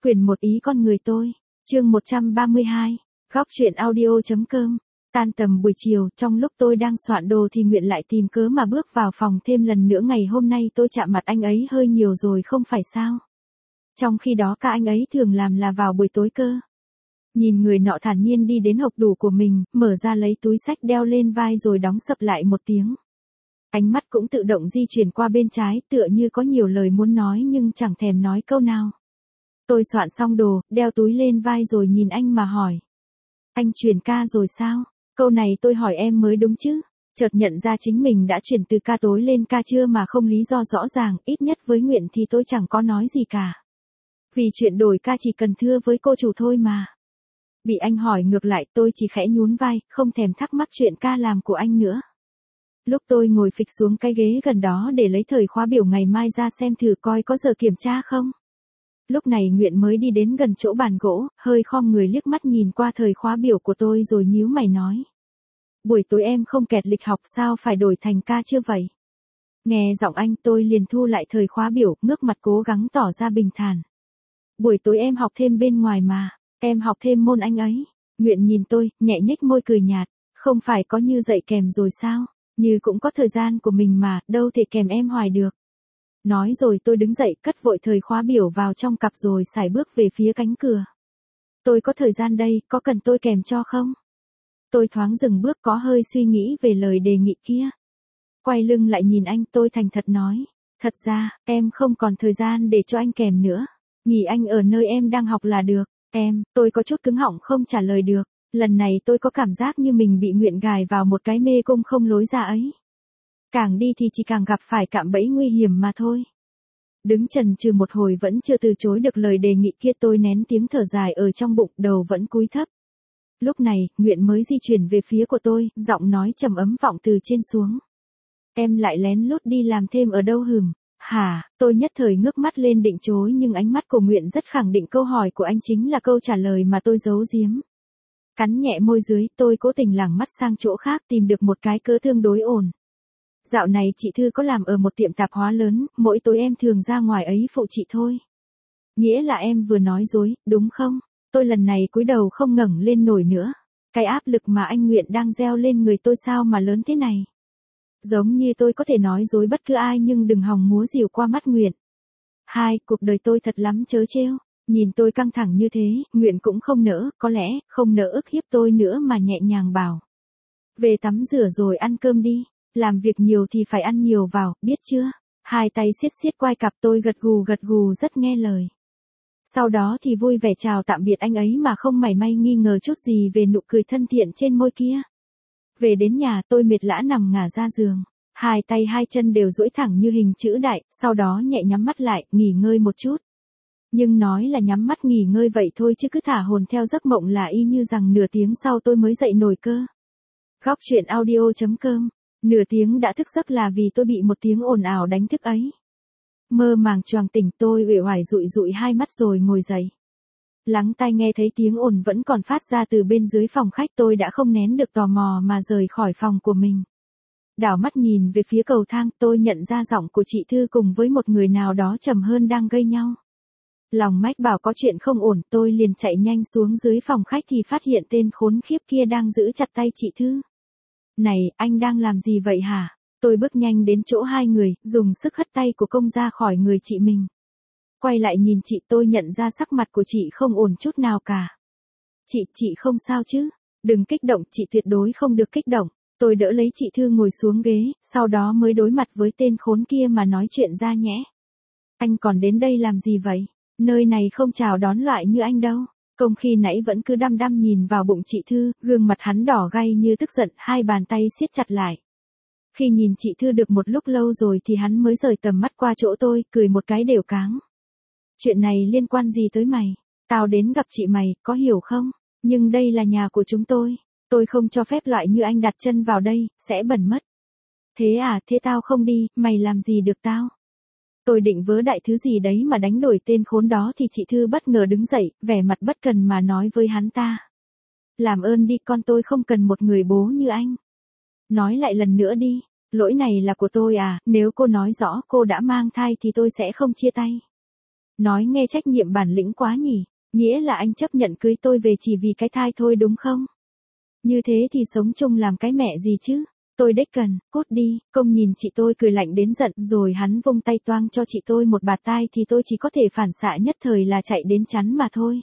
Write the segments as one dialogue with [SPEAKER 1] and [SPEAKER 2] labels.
[SPEAKER 1] Quyển 1 Ý con người tôi. Chương 132. Góc truyện audio.com. Tan tầm buổi chiều, trong lúc tôi đang soạn đồ thì Nguyện lại tìm cớ mà bước vào phòng thêm lần nữa. Ngày hôm nay tôi chạm mặt anh ấy hơi nhiều rồi không phải sao? Trong khi đó cả anh ấy thường làm là vào buổi tối cơ. Nhìn người nọ thản nhiên đi đến hộc đủ của mình, mở ra lấy túi xách đeo lên vai rồi đóng sập lại một tiếng. Ánh mắt cũng tự động di chuyển qua bên trái, tựa như có nhiều lời muốn nói nhưng chẳng thèm nói câu nào. Tôi soạn xong đồ, đeo túi lên vai rồi nhìn anh mà hỏi. Anh chuyển ca rồi sao? Câu này tôi hỏi em mới đúng chứ. Chợt nhận ra chính mình đã chuyển từ ca tối lên ca trưa mà không lý do rõ ràng, ít nhất với Nguyện thì tôi chẳng có nói gì cả. Vì chuyện đổi ca chỉ cần thưa với cô chủ thôi mà. Bị anh hỏi ngược lại tôi chỉ khẽ nhún vai, không thèm thắc mắc chuyện ca làm của anh nữa. Lúc tôi ngồi phịch xuống cái ghế gần đó để lấy thời khóa biểu ngày mai ra xem thử coi có giờ kiểm tra không. Lúc này Nguyện mới đi đến gần chỗ bàn gỗ, hơi khom người liếc mắt nhìn qua thời khóa biểu của tôi rồi nhíu mày nói. Buổi tối em không kẹt lịch học sao phải đổi thành ca chưa vậy? Nghe giọng anh tôi liền thu lại thời khóa biểu, ngước mặt cố gắng tỏ ra bình thản. Buổi tối em học thêm bên ngoài mà, em học thêm môn Anh ấy. Nguyện nhìn tôi, nhẹ nhếch môi cười nhạt, không phải có Như dạy kèm rồi sao? Như cũng có thời gian của mình mà, đâu thể kèm em hoài được. Nói rồi tôi đứng dậy cất vội thời khóa biểu vào trong cặp rồi sải bước về phía cánh cửa. Tôi có thời gian đây, có cần tôi kèm cho không? Tôi thoáng dừng bước có hơi suy nghĩ về lời đề nghị kia. Quay lưng lại nhìn anh tôi thành thật nói. Thật ra, em không còn thời gian để cho anh kèm nữa. Nghỉ anh ở nơi em đang học là được. Tôi có chút cứng họng không trả lời được. Lần này tôi có cảm giác như mình bị Nguyện gài vào một cái mê cung không lối ra ấy. Càng đi thì chỉ càng gặp phải cạm bẫy nguy hiểm mà thôi. Đứng chần chừ một hồi vẫn chưa từ chối được lời đề nghị kia, tôi nén tiếng thở dài ở trong bụng, đầu vẫn cúi thấp. Lúc này, Nguyện mới di chuyển về phía của tôi, giọng nói trầm ấm vọng từ trên xuống. Em lại lén lút đi làm thêm ở đâu hừm? Hả? Tôi nhất thời ngước mắt lên định chối nhưng ánh mắt của Nguyện rất khẳng định câu hỏi của anh chính là câu trả lời mà tôi giấu giếm. Cắn nhẹ môi dưới, tôi cố tình lảng mắt sang chỗ khác tìm được một cái cớ tương đối ổn. Dạo này chị Thư có làm ở một tiệm tạp hóa lớn, mỗi tối em thường ra ngoài ấy phụ chị thôi. Nghĩa là em vừa nói dối, đúng không? Tôi lần này cúi đầu không ngẩng lên nổi nữa. Cái áp lực mà anh Nguyện đang gieo lên người tôi sao mà lớn thế này? Giống như tôi có thể nói dối bất cứ ai nhưng đừng hòng múa rìu qua mắt Nguyện. Cuộc đời tôi thật lắm chớ trêu. Nhìn tôi căng thẳng như thế, Nguyện cũng không nỡ, có lẽ, không nỡ ức hiếp tôi nữa mà nhẹ nhàng bảo. Về tắm rửa rồi ăn cơm đi. Làm việc nhiều thì phải ăn nhiều vào, biết chưa? Hai tay siết siết quai cặp, tôi gật gù rất nghe lời. Sau đó thì vui vẻ chào tạm biệt anh ấy mà không mảy may nghi ngờ chút gì về nụ cười thân thiện trên môi kia. Về đến nhà tôi mệt lã nằm ngả ra giường. Hai tay hai chân đều duỗi thẳng như hình chữ đại, sau đó nhẹ nhắm mắt lại, nghỉ ngơi một chút. Nhưng nói là nhắm mắt nghỉ ngơi vậy thôi chứ cứ thả hồn theo giấc mộng là y như rằng nửa tiếng sau tôi mới dậy nổi cơ. Góc truyện audio.com. Nửa tiếng đã thức giấc là vì tôi bị một tiếng ồn ào đánh thức ấy. Mơ màng choàng tỉnh, tôi uể oải dụi dụi hai mắt rồi ngồi dậy. Lắng tai nghe thấy tiếng ồn vẫn còn phát ra từ bên dưới phòng khách, tôi đã không nén được tò mò mà rời khỏi phòng của mình. Đảo mắt nhìn về phía cầu thang, tôi nhận ra giọng của chị Thư cùng với một người nào đó trầm hơn đang gây nhau. Lòng mách bảo có chuyện không ổn, tôi liền chạy nhanh xuống dưới phòng khách thì phát hiện tên khốn khiếp kia đang giữ chặt tay chị Thư. Này, anh đang làm gì vậy hả? Tôi bước nhanh đến chỗ hai người, dùng sức hất tay của công ra khỏi người chị mình. Quay lại nhìn chị, tôi nhận ra sắc mặt của chị không ổn chút nào cả. Chị không sao chứ? Đừng kích động, chị tuyệt đối không được kích động. Tôi đỡ lấy chị Thư ngồi xuống ghế, sau đó mới đối mặt với tên khốn kia mà nói chuyện ra nhẽ. Anh còn đến đây làm gì vậy? Nơi này không chào đón loại như anh đâu. Công khi nãy vẫn cứ đăm đăm nhìn vào bụng chị Thư, gương mặt hắn đỏ gay như tức giận, hai bàn tay siết chặt lại. Khi nhìn chị Thư được một lúc lâu rồi thì hắn mới rời tầm mắt qua chỗ tôi, cười một cái đều cáng. Chuyện này liên quan gì tới mày? Tao đến gặp chị mày, có hiểu không? Nhưng đây là nhà của chúng tôi không cho phép loại như anh đặt chân vào đây, sẽ bẩn mất. Thế à, thế tao không đi, mày làm gì được tao? Tôi định vớ đại thứ gì đấy mà đánh đổi tên khốn đó thì chị Thư bất ngờ đứng dậy, vẻ mặt bất cần mà nói với hắn ta. Làm ơn đi con, tôi không cần một người bố như anh. Nói lại lần nữa đi, lỗi này là của tôi à, nếu cô nói rõ cô đã mang thai thì tôi sẽ không chia tay. Nói nghe trách nhiệm bản lĩnh quá nhỉ, nghĩa là anh chấp nhận cưới tôi về chỉ vì cái thai thôi đúng không? Như thế thì sống chung làm cái mẹ gì chứ? Tôi đếch cần, cút đi, công nhìn chị tôi cười lạnh đến giận rồi hắn vung tay toang cho chị tôi một bạt tai thì tôi chỉ có thể phản xạ nhất thời là chạy đến chắn mà thôi.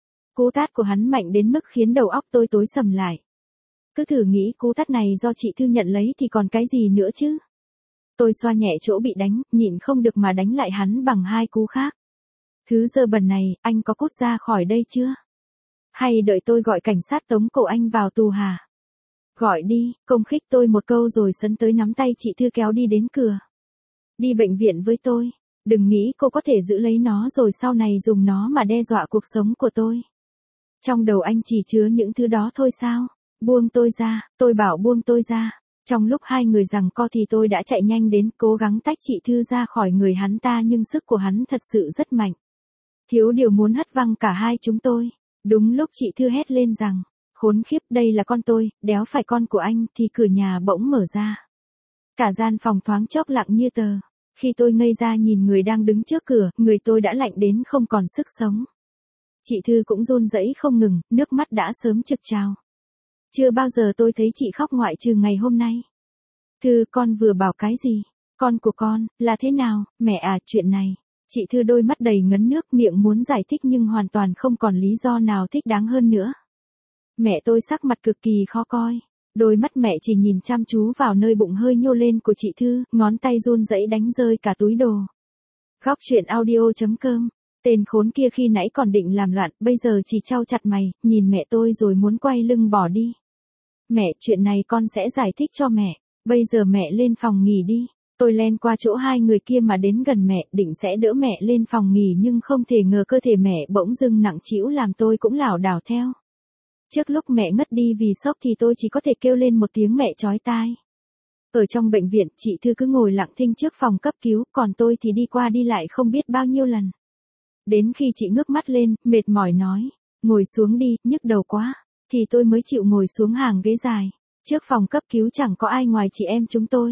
[SPEAKER 1] Cú tát của hắn mạnh đến mức khiến đầu óc tôi tối sầm lại. Cứ thử nghĩ cú tát này do chị Thư nhận lấy thì còn cái gì nữa chứ? Tôi xoa nhẹ chỗ bị đánh, nhịn không được mà đánh lại hắn bằng 2 cú khác. Thứ dơ bẩn này, anh có cút ra khỏi đây chưa? Hay đợi tôi gọi cảnh sát tống cổ anh vào tù hả? Gọi đi, công khích tôi một câu rồi sấn tới nắm tay chị Thư kéo đi đến cửa. Đi bệnh viện với tôi, đừng nghĩ cô có thể giữ lấy nó rồi sau này dùng nó mà đe dọa cuộc sống của tôi. Trong đầu anh chỉ chứa những thứ đó thôi sao? Buông tôi ra, tôi bảo buông tôi ra. Trong lúc hai người giằng co thì tôi đã chạy nhanh đến cố gắng tách chị Thư ra khỏi người hắn ta nhưng sức của hắn thật sự rất mạnh. Thiếu điều muốn hất văng cả hai chúng tôi. Đúng lúc chị Thư hét lên rằng, khốn khiếp đây là con tôi, đéo phải con của anh thì cửa nhà bỗng mở ra. Cả gian phòng thoáng chốc lặng như tờ. Khi tôi ngây ra nhìn người đang đứng trước cửa, người tôi đã lạnh đến không còn sức sống. Chị Thư cũng run rẩy không ngừng, nước mắt đã sớm trực trào. Chưa bao giờ tôi thấy chị khóc ngoại trừ ngày hôm nay. Thư, con vừa bảo cái gì? Con của con, là thế nào, mẹ à, chuyện này. Chị Thư đôi mắt đầy ngấn nước miệng muốn giải thích nhưng hoàn toàn không còn lý do nào thích đáng hơn nữa. Mẹ tôi sắc mặt cực kỳ khó coi. Đôi mắt mẹ chỉ nhìn chăm chú vào nơi bụng hơi nhô lên của chị Thư, ngón tay run rẩy đánh rơi cả túi đồ. Góc truyện audio.com. Tên khốn kia khi nãy còn định làm loạn, bây giờ chỉ trao chặt mày, nhìn mẹ tôi rồi muốn quay lưng bỏ đi. Mẹ, chuyện này con sẽ giải thích cho mẹ. Bây giờ mẹ lên phòng nghỉ đi. Tôi len qua chỗ hai người kia mà đến gần mẹ, định sẽ đỡ mẹ lên phòng nghỉ nhưng không thể ngờ cơ thể mẹ bỗng dưng nặng trĩu làm tôi cũng lảo đảo theo. Trước lúc mẹ ngất đi vì sốc thì tôi chỉ có thể kêu lên một tiếng mẹ chói tai. Ở trong bệnh viện, chị Thư cứ ngồi lặng thinh trước phòng cấp cứu, còn tôi thì đi qua đi lại không biết bao nhiêu lần. Đến khi chị ngước mắt lên, mệt mỏi nói, ngồi xuống đi, nhức đầu quá, thì tôi mới chịu ngồi xuống hàng ghế dài. Trước phòng cấp cứu chẳng có ai ngoài chị em chúng tôi.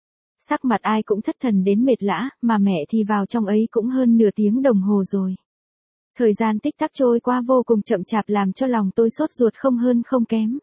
[SPEAKER 1] Sắc mặt ai cũng thất thần đến mệt lã, mà mẹ thì vào trong ấy cũng hơn nửa tiếng đồng hồ rồi. Thời gian tích tắc trôi qua vô cùng chậm chạp làm cho lòng tôi sốt ruột không hơn không kém.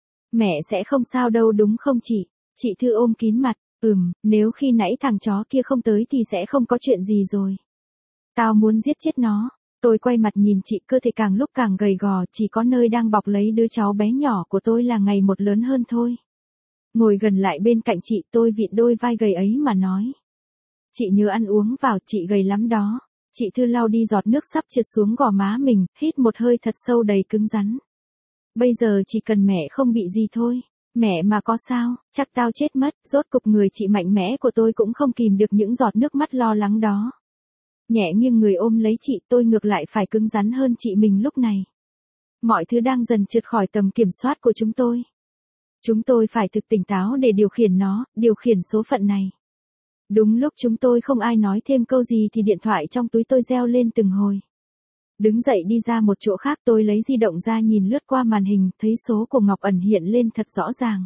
[SPEAKER 1] Mẹ sẽ không sao đâu đúng không chị? Chị Thư ôm kín mặt, nếu khi nãy thằng chó kia không tới thì sẽ không có chuyện gì rồi. Tao muốn giết chết nó. Tôi quay mặt nhìn chị, cơ thể càng lúc càng gầy gò, chỉ có nơi đang bọc lấy đứa cháu bé nhỏ của tôi là ngày một lớn hơn thôi. Ngồi gần lại bên cạnh chị, tôi vịn đôi vai gầy ấy mà nói. Chị nhớ ăn uống vào, chị gầy lắm đó. Chị Thư lau đi giọt nước sắp trượt xuống gò má mình, hít một hơi thật sâu đầy cứng rắn. Bây giờ chỉ cần mẹ không bị gì thôi. Mẹ mà có sao, chắc tao chết mất. Rốt cục người chị mạnh mẽ của tôi cũng không kìm được những giọt nước mắt lo lắng đó. Nhẹ nghiêng người ôm lấy chị, tôi ngược lại phải cứng rắn hơn chị mình lúc này. Mọi thứ đang dần trượt khỏi tầm kiểm soát của chúng tôi. Chúng tôi phải thực tỉnh táo để điều khiển nó, điều khiển số phận này. Đúng lúc chúng tôi không ai nói thêm câu gì thì điện thoại trong túi tôi reo lên từng hồi. Đứng dậy đi ra một chỗ khác, tôi lấy di động ra nhìn lướt qua màn hình, thấy số của Ngọc Ẩn hiện lên thật rõ ràng.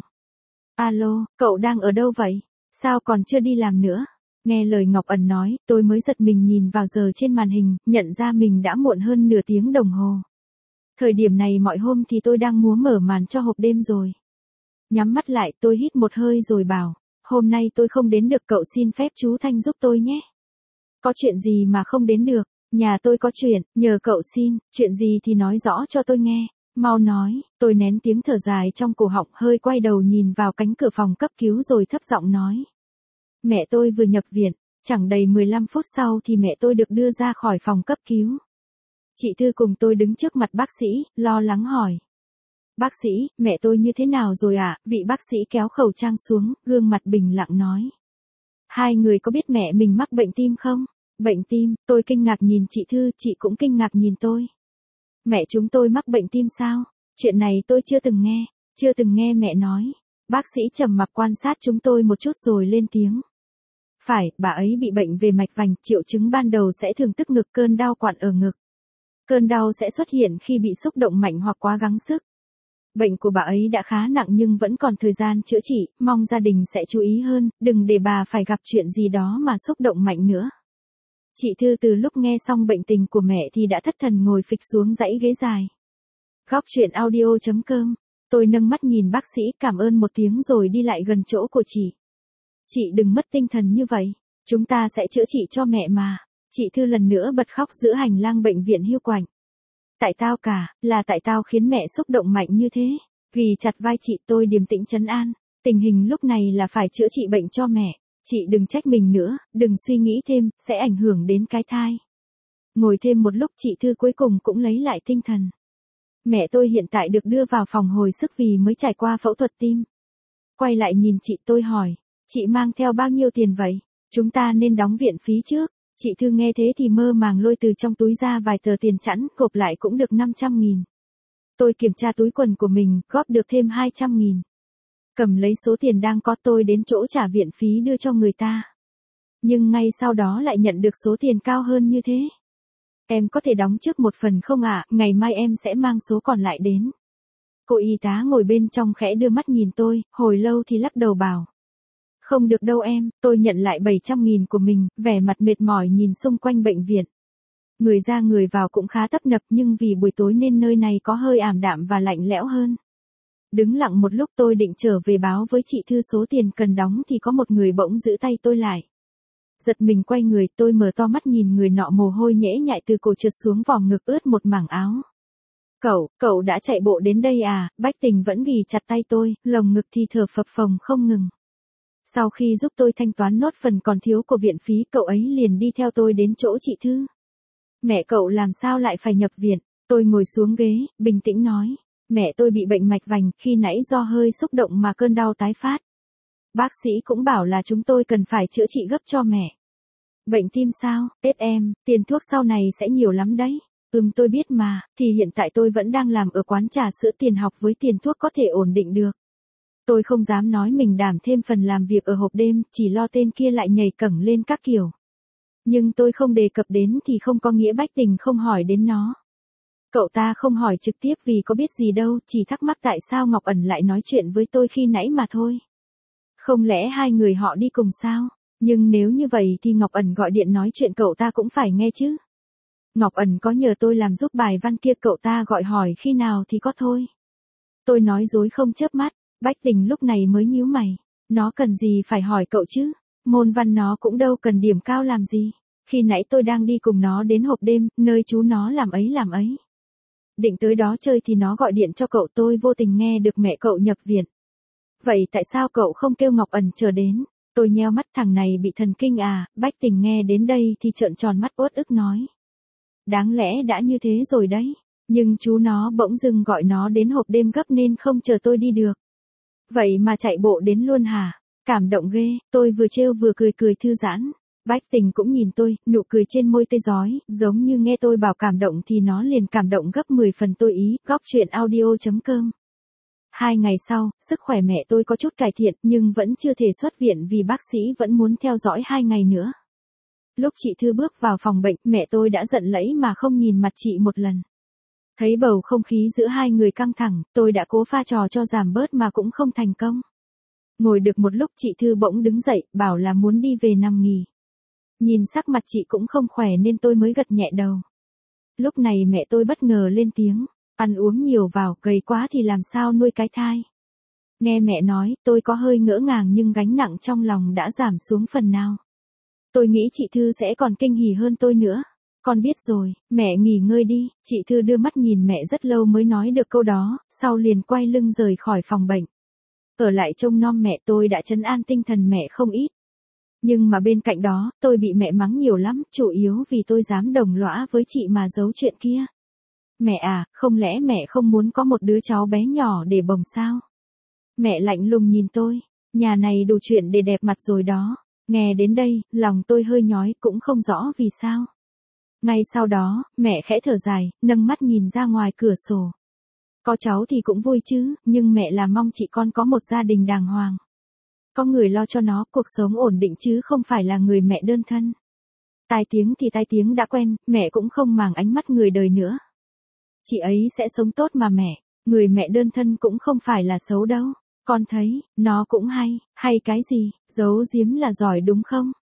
[SPEAKER 1] Alo, cậu đang ở đâu vậy? Sao còn chưa đi làm nữa? Nghe lời Ngọc Ẩn nói, tôi mới giật mình nhìn vào giờ trên màn hình, nhận ra mình đã muộn hơn nửa tiếng đồng hồ. Thời điểm này mọi hôm thì tôi đang múa mở màn cho hộp đêm rồi. Nhắm mắt lại, tôi hít một hơi rồi bảo, hôm nay tôi không đến được, cậu xin phép chú Thanh giúp tôi nhé. Có chuyện gì mà không đến được? Nhà tôi có chuyện, nhờ cậu xin, chuyện gì thì nói rõ cho tôi nghe. Mau nói, tôi nén tiếng thở dài trong cổ họng, hơi quay đầu nhìn vào cánh cửa phòng cấp cứu rồi thấp giọng nói. Mẹ tôi vừa nhập viện, chẳng đầy 15 phút sau thì mẹ tôi được đưa ra khỏi phòng cấp cứu. Chị Thư cùng tôi đứng trước mặt bác sĩ, lo lắng hỏi. Bác sĩ, mẹ tôi như thế nào rồi ạ? Vị bác sĩ kéo khẩu trang xuống, gương mặt bình lặng nói. Hai người có biết mẹ mình mắc bệnh tim không? Bệnh tim, tôi kinh ngạc nhìn chị Thư, chị cũng kinh ngạc nhìn tôi. Mẹ chúng tôi mắc bệnh tim sao? Chuyện này tôi chưa từng nghe mẹ nói. Bác sĩ trầm mặc quan sát chúng tôi một chút rồi lên tiếng. Phải, bà ấy bị bệnh về mạch vành, triệu chứng ban đầu sẽ thường tức ngực, cơn đau quặn ở ngực. Cơn đau sẽ xuất hiện khi bị xúc động mạnh hoặc quá gắng sức. Bệnh của bà ấy đã khá nặng nhưng vẫn còn thời gian chữa trị, mong gia đình sẽ chú ý hơn, đừng để bà phải gặp chuyện gì đó mà xúc động mạnh nữa. Chị Thư từ lúc nghe xong bệnh tình của mẹ thì đã thất thần ngồi phịch xuống dãy ghế dài. Góc chuyện audio.com. Tôi nâng mắt nhìn bác sĩ cảm ơn một tiếng rồi đi lại gần chỗ của chị. Chị đừng mất tinh thần như vậy, chúng ta sẽ chữa trị cho mẹ mà. Chị Thư lần nữa bật khóc giữa hành lang bệnh viện Hiu Quạnh. Tại tao cả, là tại tao khiến mẹ xúc động mạnh như thế. Ghì chặt vai chị tôi điềm tĩnh trấn an. Tình hình lúc này là phải chữa trị bệnh cho mẹ. Chị đừng trách mình nữa, đừng suy nghĩ thêm, sẽ ảnh hưởng đến cái thai. Ngồi thêm một lúc chị Thư cuối cùng cũng lấy lại tinh thần. Mẹ tôi hiện tại được đưa vào phòng hồi sức vì mới trải qua phẫu thuật tim. Quay lại nhìn chị tôi hỏi, chị mang theo bao nhiêu tiền vậy? Chúng ta nên đóng viện phí trước. Chị Thư nghe thế thì mơ màng lôi từ trong túi ra vài tờ tiền chẵn, gộp lại cũng được 500.000. Tôi kiểm tra túi quần của mình, góp được thêm 200.000. Cầm lấy số tiền đang có tôi đến chỗ trả viện phí đưa cho người ta. Nhưng ngay sau đó lại nhận được số tiền cao hơn như thế. Em có thể đóng trước một phần không ạ? Ngày mai em sẽ mang số còn lại đến. Cô y tá ngồi bên trong khẽ đưa mắt nhìn tôi, hồi lâu thì lắc đầu bảo. Không được đâu em, tôi nhận lại 700.000 của mình, vẻ mặt mệt mỏi nhìn xung quanh bệnh viện. Người ra người vào cũng khá tấp nập nhưng vì buổi tối nên nơi này có hơi ảm đạm và lạnh lẽo hơn. Đứng lặng một lúc tôi định trở về báo với chị Thư số tiền cần đóng thì có một người bỗng giữ tay tôi lại. Giật mình quay người tôi mở to mắt nhìn người nọ mồ hôi nhễ nhại từ cổ trượt xuống vòng ngực ướt một mảng áo. Cậu đã chạy bộ đến đây à? Bách Tình vẫn ghì chặt tay tôi, lồng ngực thì thở phập phồng không ngừng. Sau khi giúp tôi thanh toán nốt phần còn thiếu của viện phí cậu ấy liền đi theo tôi đến chỗ chị Thư. Mẹ cậu làm sao lại phải nhập viện? Tôi ngồi xuống ghế, bình tĩnh nói. Mẹ tôi bị bệnh mạch vành, khi nãy do hơi xúc động mà cơn đau tái phát. Bác sĩ cũng bảo là chúng tôi cần phải chữa trị gấp cho mẹ. Bệnh tim sao? Em, tiền thuốc sau này sẽ nhiều lắm đấy. Tôi biết mà, thì hiện tại tôi vẫn đang làm ở quán trà sữa tiền học với tiền thuốc có thể ổn định được. Tôi không dám nói mình đảm thêm phần làm việc ở hộp đêm, chỉ lo tên kia lại nhảy cẫng lên các kiểu. Nhưng tôi không đề cập đến thì không có nghĩa Bách Tình không hỏi đến nó. Cậu ta không hỏi trực tiếp vì có biết gì đâu, chỉ thắc mắc tại sao Ngọc Ẩn lại nói chuyện với tôi khi nãy mà thôi. Không lẽ hai người họ đi cùng sao? Nhưng nếu như vậy thì Ngọc Ẩn gọi điện nói chuyện cậu ta cũng phải nghe chứ. Ngọc Ẩn có nhờ tôi làm giúp bài văn kia cậu ta gọi hỏi khi nào thì có thôi. Tôi nói dối không chớp mắt, Bách Tình lúc này mới nhíu mày. Nó cần gì phải hỏi cậu chứ? Môn văn nó cũng đâu cần điểm cao làm gì. Khi nãy tôi đang đi cùng nó đến hộp đêm, nơi chú nó làm ấy. Định tới đó chơi thì nó gọi điện cho cậu tôi vô tình nghe được mẹ cậu nhập viện. Vậy tại sao cậu không kêu Ngọc Ẩn chờ đến? Tôi nheo mắt thằng này bị thần kinh à, Bách Tình nghe đến đây thì trợn tròn mắt uất ức nói. Đáng lẽ đã như thế rồi đấy, nhưng chú nó bỗng dưng gọi nó đến hộp đêm gấp nên không chờ tôi đi được. Vậy mà chạy bộ đến luôn hả? Cảm động ghê, tôi vừa trêu vừa cười thư giãn. Bách Tình cũng nhìn tôi, nụ cười trên môi tươi rói, giống như nghe tôi bảo cảm động thì nó liền cảm động gấp 10 phần tôi ý, góc chuyện audio.com. 2 ngày sau, sức khỏe mẹ tôi có chút cải thiện nhưng vẫn chưa thể xuất viện vì bác sĩ vẫn muốn theo dõi 2 ngày nữa. Lúc chị Thư bước vào phòng bệnh, mẹ tôi đã giận lẫy mà không nhìn mặt chị một lần. Thấy bầu không khí giữa hai người căng thẳng, tôi đã cố pha trò cho giảm bớt mà cũng không thành công. Ngồi được một lúc chị Thư bỗng đứng dậy, bảo là muốn đi về nằm nghỉ. Nhìn sắc mặt chị cũng không khỏe nên tôi mới gật nhẹ đầu. Lúc này mẹ tôi bất ngờ lên tiếng, ăn uống nhiều vào, gầy quá thì làm sao nuôi cái thai. Nghe mẹ nói, tôi có hơi ngỡ ngàng nhưng gánh nặng trong lòng đã giảm xuống phần nào. Tôi nghĩ chị Thư sẽ còn kinh hỉ hơn tôi nữa. Con biết rồi, mẹ nghỉ ngơi đi. Chị Thư đưa mắt nhìn mẹ rất lâu mới nói được câu đó, sau liền quay lưng rời khỏi phòng bệnh. Ở lại trông nom mẹ tôi đã trấn an tinh thần mẹ không ít. Nhưng mà bên cạnh đó, tôi bị mẹ mắng nhiều lắm, chủ yếu vì tôi dám đồng lõa với chị mà giấu chuyện kia. Mẹ à, không lẽ mẹ không muốn có một đứa cháu bé nhỏ để bồng sao? Mẹ lạnh lùng nhìn tôi, nhà này đủ chuyện để đẹp mặt rồi đó. Nghe đến đây, lòng tôi hơi nhói cũng không rõ vì sao. Ngay sau đó, mẹ khẽ thở dài, nâng mắt nhìn ra ngoài cửa sổ. Có cháu thì cũng vui chứ, nhưng mẹ là mong chị con có một gia đình đàng hoàng. Có người lo cho nó cuộc sống ổn định chứ không phải là người mẹ đơn thân. Tai tiếng thì tai tiếng đã quen, mẹ cũng không màng ánh mắt người đời nữa. Chị ấy sẽ sống tốt mà mẹ, người mẹ đơn thân cũng không phải là xấu đâu. Con thấy, nó cũng hay cái gì, giấu giếm là giỏi đúng không?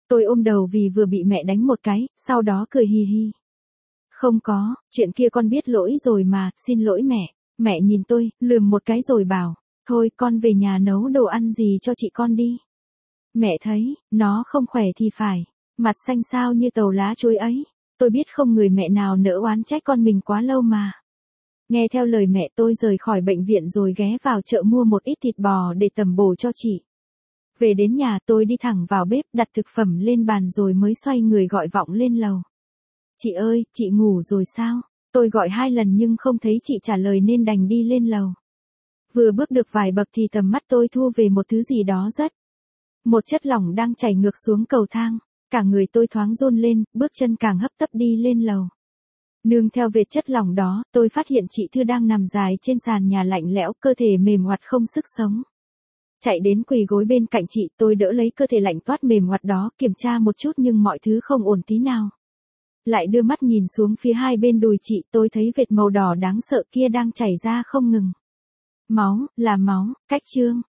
[SPEAKER 1] Tôi ôm đầu vì vừa bị mẹ đánh một cái, sau đó cười hi hi. Không có, chuyện kia con biết lỗi rồi mà, xin lỗi mẹ. Mẹ nhìn tôi, lườm một cái rồi bảo, thôi con về nhà nấu đồ ăn gì cho chị con đi. Mẹ thấy, nó không khỏe thì phải, mặt xanh xao như tàu lá chuối ấy. Tôi biết không người mẹ nào nỡ oán trách con mình quá lâu mà. Nghe theo lời mẹ tôi rời khỏi bệnh viện rồi ghé vào chợ mua một ít thịt bò để tẩm bổ cho chị. Về đến nhà tôi đi thẳng vào bếp đặt thực phẩm lên bàn rồi mới xoay người gọi vọng lên lầu. Chị ơi, chị ngủ rồi sao? Tôi gọi 2 lần nhưng không thấy chị trả lời nên đành đi lên lầu. Vừa bước được vài bậc thì tầm mắt tôi thu về một thứ gì đó rất. Một chất lỏng đang chảy ngược xuống cầu thang. Cả người tôi thoáng run lên, bước chân càng hấp tấp đi lên lầu. Nương theo vệt chất lỏng đó, tôi phát hiện chị Thư đang nằm dài trên sàn nhà lạnh lẽo, cơ thể mềm oặt không sức sống. Chạy đến quỳ gối bên cạnh chị, tôi đỡ lấy cơ thể lạnh toát mềm oặt đó, kiểm tra một chút nhưng mọi thứ không ổn tí nào. Lại đưa mắt nhìn xuống phía hai bên đùi chị, tôi thấy vệt màu đỏ đáng sợ kia đang chảy ra không ngừng. Máu, là máu, cách trương.